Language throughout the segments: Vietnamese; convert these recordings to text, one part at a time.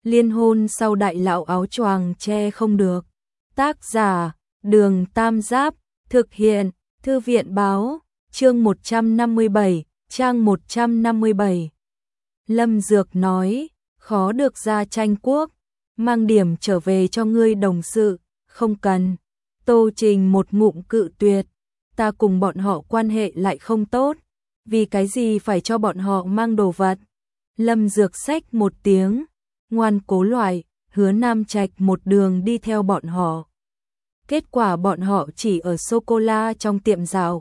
Liên hôn sau đại lão áo choàng che không được. Tác giả, Đường Tam Giáp, thực hiện, Thư viện báo, chương 157, trang 157. Lâm Dược nói, khó được ra tranh quốc, mang điểm trở về cho ngươi đồng sự, không cần. Tô Trình một ngụm cự tuyệt, ta cùng bọn họ quan hệ lại không tốt, vì cái gì phải cho bọn họ mang đồ vật. Lâm Dược xách một tiếng, ngoan cố loại, Hứa Nam Trạch một đường đi theo bọn họ. Kết quả bọn họ chỉ ở sô-cô-la trong tiệm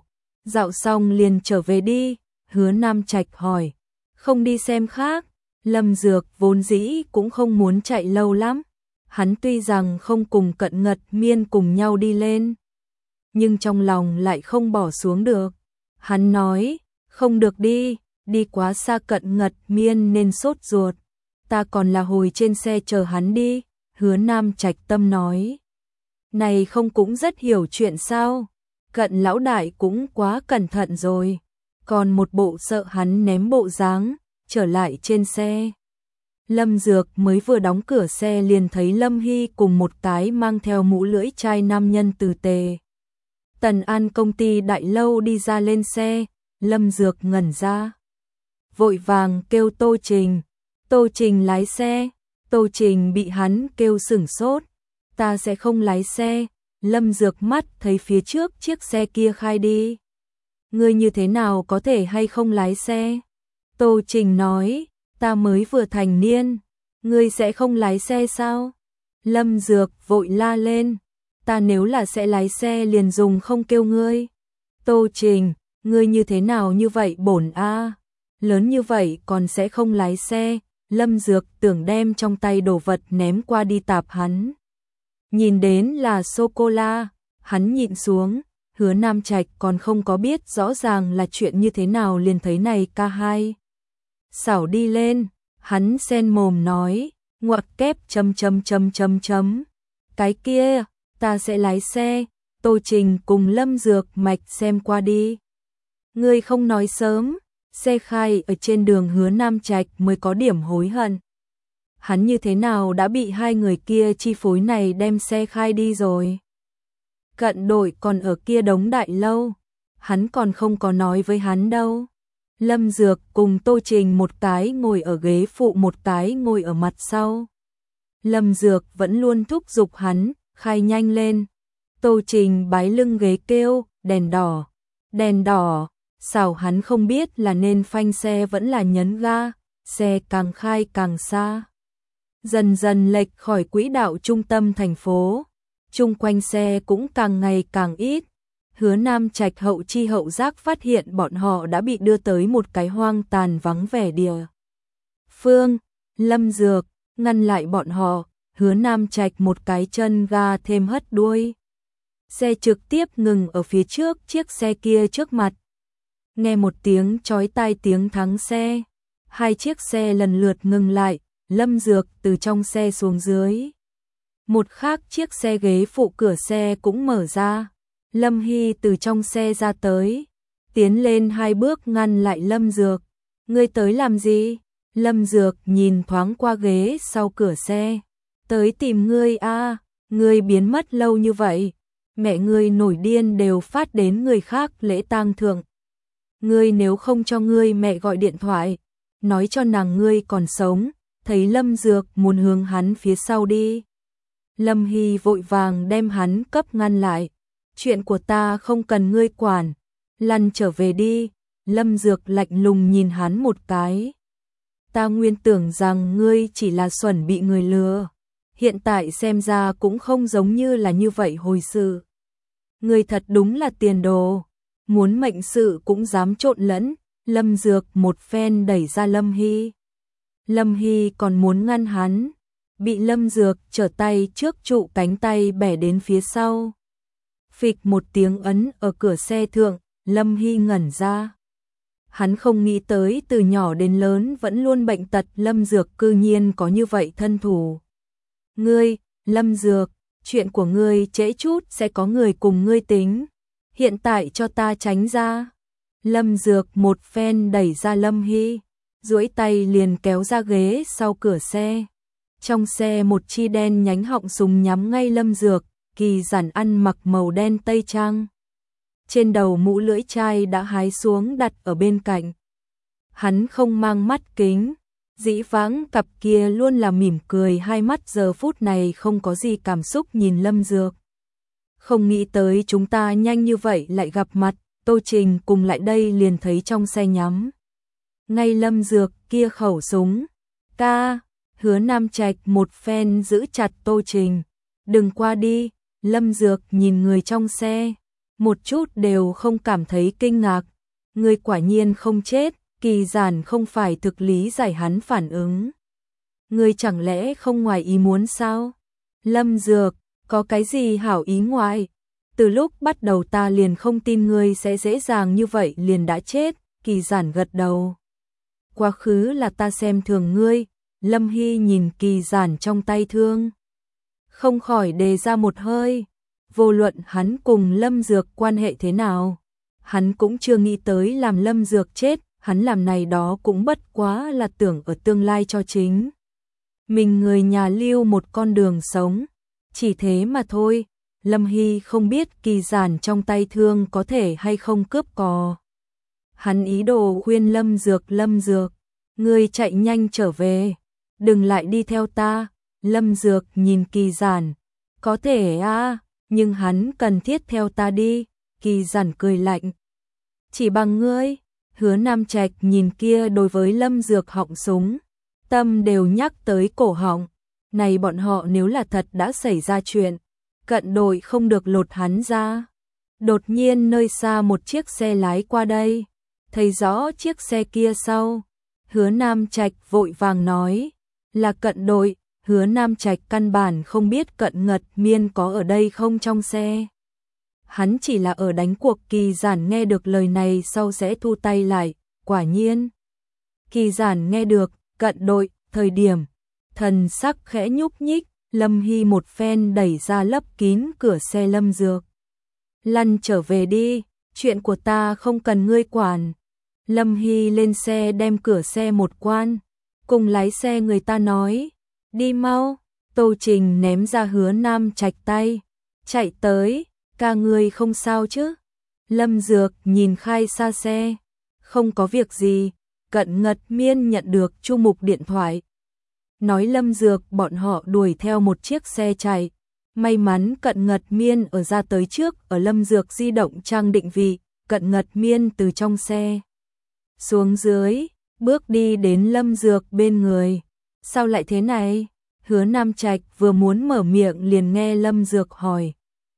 dạo xong liền trở về đi. Hứa Nam Trạch hỏi, không đi xem khác? Lâm Dược vốn dĩ cũng không muốn chạy lâu lắm. Hắn tuy rằng không cùng Cận Ngật Miên cùng nhau đi lên, nhưng trong lòng lại không bỏ xuống được. Hắn nói, không được đi quá xa Cận Ngật Miên nên sốt ruột. Ta còn là hồi trên xe chờ hắn đi. Hứa Nam Trạch tâm nói, này không cũng rất hiểu chuyện sao? Cận lão đại cũng quá cẩn thận rồi, còn một bộ sợ hắn ném bộ dáng, trở lại trên xe. Lâm Dược mới vừa đóng cửa xe liền thấy Lâm Hy cùng một cái mang theo mũ lưỡi chai nam nhân từ Tề Tần An công ty đại lâu đi ra lên xe. Lâm Dược ngẩn ra, vội vàng kêu Tô Trình. Tô Trình lái xe. Tô Trình bị hắn kêu sửng sốt, ta sẽ không lái xe. Lâm Dược mắt thấy phía trước chiếc xe kia khai đi. Ngươi như thế nào có thể hay không lái xe? Tô Trình nói, ta mới vừa thành niên, ngươi sẽ không lái xe sao? Lâm Dược vội la lên, ta nếu là sẽ lái xe liền dùng không kêu ngươi. Tô Trình, ngươi như thế nào như vậy bổn a? Lớn như vậy còn sẽ không lái xe. Lâm Dược tưởng đem trong tay đồ vật ném qua đi tạp hắn. Nhìn đến là sô-cô-la, hắn nhịn xuống. Hứa Nam Trạch còn không có biết rõ ràng là chuyện như thế nào liền thấy này ca hai xảo đi lên, hắn sen mồm nói, ngoặc kép ... Cái kia, ta sẽ lái xe. Tô Trình cùng Lâm Dược mạch xem qua đi. Ngươi không nói sớm, xe khai ở trên đường. Hứa Nam Trạch mới có điểm hối hận. Hắn như thế nào đã bị hai người kia chi phối này đem xe khai đi rồi. Cận đội còn ở kia đống đại lâu, hắn còn không có nói với hắn đâu. Lâm Dược cùng Tô Trình một cái ngồi ở ghế phụ, một cái ngồi ở mặt sau. Lâm Dược vẫn luôn thúc giục hắn, khai nhanh lên. Tô Trình bái lưng ghế kêu, đèn đỏ. Sao hắn không biết là nên phanh xe vẫn là nhấn ga, xe càng khai càng xa. Dần dần lệch khỏi quỹ đạo trung tâm thành phố, chung quanh xe cũng càng ngày càng ít. Hứa Nam Trạch hậu chi hậu giác phát hiện bọn họ đã bị đưa tới một cái hoang tàn vắng vẻ địa phương. Lâm Dược ngăn lại bọn họ. Hứa Nam Trạch một cái chân ga thêm hất đuôi, xe trực tiếp ngừng ở phía trước chiếc xe kia trước mặt. Nghe một tiếng chói tai tiếng thắng xe, hai chiếc xe lần lượt ngừng lại. Lâm Dược từ trong xe xuống dưới. Một khác chiếc xe ghế phụ cửa xe cũng mở ra. Lâm Hy từ trong xe ra tới, tiến lên hai bước ngăn lại Lâm Dược. Ngươi tới làm gì? Lâm Dược nhìn thoáng qua ghế sau cửa xe. Tới tìm ngươi a, ngươi biến mất lâu như vậy, mẹ ngươi nổi điên đều phát đến người khác lễ tang thượng. Ngươi nếu không cho ngươi mẹ gọi điện thoại, nói cho nàng ngươi còn sống. Thấy Lâm Dược muốn hướng hắn phía sau đi, Lâm Hy vội vàng đem hắn cấp ngăn lại. Chuyện của ta không cần ngươi quản, lăn trở về đi. Lâm Dược lạnh lùng nhìn hắn một cái. Ta nguyên tưởng rằng ngươi chỉ là xuẩn bị người lừa, hiện tại xem ra cũng không giống như là như vậy hồi sự. Ngươi thật đúng là tiền đồ, muốn mệnh sự cũng dám trộn lẫn. Lâm Dược một phen đẩy ra Lâm Hy. Lâm Hy còn muốn ngăn hắn, bị Lâm Dược trở tay trước trụ cánh tay bẻ đến phía sau. Phịch một tiếng ấn ở cửa xe thượng. Lâm Hy ngẩn ra. Hắn không nghĩ tới từ nhỏ đến lớn vẫn luôn bệnh tật Lâm Dược cư nhiên có như vậy thân thủ. Ngươi, Lâm Dược, chuyện của ngươi trễ chút sẽ có người cùng ngươi tính. Hiện tại cho ta tránh ra. Lâm Dược một phen đẩy ra Lâm Hy, duỗi tay liền kéo ra ghế sau cửa xe. Trong xe một chi đen nhánh họng súng nhắm ngay Lâm Dược, Kỳ Giản ăn mặc màu đen tây trang. Trên đầu mũ lưỡi chai đã hái xuống đặt ở bên cạnh. Hắn không mang mắt kính, dĩ vãng cặp kia luôn là mỉm cười, hai mắt giờ phút này không có gì cảm xúc nhìn Lâm Dược. Không nghĩ tới chúng ta nhanh như vậy lại gặp mặt, Tô Trình cùng lại đây liền thấy trong xe nhắm ngay Lâm Dược kia khẩu súng. Ca, Hứa Nam Trạch một phen giữ chặt Tô Trình. Đừng qua đi, Lâm Dược nhìn người trong xe, một chút đều không cảm thấy kinh ngạc. Người quả nhiên không chết, Kỳ Giản không phải thực lý giải hắn phản ứng. Người chẳng lẽ không ngoài ý muốn sao? Lâm Dược, có cái gì hảo ý ngoài? Từ lúc bắt đầu ta liền không tin ngươi sẽ dễ dàng như vậy liền đã chết. Kỳ Giản gật đầu. Quá khứ là ta xem thường ngươi. Lâm Hy nhìn Kỳ Giản trong tay thương, không khỏi đề ra một hơi. Vô luận hắn cùng Lâm Dược quan hệ thế nào, hắn cũng chưa nghĩ tới làm Lâm Dược chết. Hắn làm này đó cũng bất quá là tưởng ở tương lai cho chính mình người nhà lưu một con đường sống, chỉ thế mà thôi. Lâm Hy không biết Kỳ Giản trong tay thương có thể hay không cướp cò. Hắn ý đồ khuyên Lâm Dược, ngươi chạy nhanh trở về, đừng lại đi theo ta. Lâm Dược nhìn Kỳ Giản, có thể à, nhưng hắn cần thiết theo ta đi. Kỳ Giản cười lạnh, chỉ bằng ngươi. Hứa Nam Trạch nhìn kia đối với Lâm Dược họng súng, tâm đều nhắc tới cổ họng. Này bọn họ nếu là thật đã xảy ra chuyện, cận đội không được lột hắn ra. Đột nhiên nơi xa một chiếc xe lái qua đây, thấy rõ chiếc xe kia sau. Hứa Nam Trạch vội vàng nói, là cận đội. Hứa Nam Trạch căn bản không biết Cận Ngật Miên có ở đây không trong xe. Hắn chỉ là ở đánh cuộc. Kỳ Giản nghe được lời này sau sẽ thu tay lại. Quả nhiên, Kỳ Giản nghe được cận đội thời điểm, thần sắc khẽ nhúc nhích. Lâm Hy một phen đẩy ra lấp kín cửa xe Lâm Dược. Lăn trở về đi, chuyện của ta không cần ngươi quản. Lâm Hy lên xe đem cửa xe một quan, cùng lái xe người ta nói, đi mau. Tô Trình ném ra Hứa Nam Trạch tay, chạy tới, ca ngươi không sao chứ? Lâm Dược nhìn khai xa xe, không có việc gì. Cận Ngật Miên nhận được Chu Mục điện thoại, nói Lâm Dược bọn họ đuổi theo một chiếc xe chạy. May mắn Cận Ngật Miên ở ra tới trước, ở Lâm Dược di động trang định vị. Cận Ngật Miên từ trong xe xuống dưới, bước đi đến Lâm Dược bên người. Sao lại thế này? Hứa Nam Trạch vừa muốn mở miệng liền nghe Lâm Dược hỏi,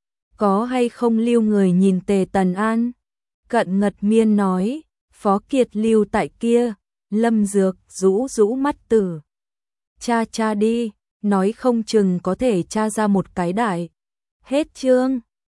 có hay không lưu người nhìn Tề Tần An? Cận Ngật Miên nói, Phó Kiệt lưu tại kia. Lâm Dược rũ rũ mắt tử, cha đi, nói không chừng có thể tra ra một cái đại. Hết chương.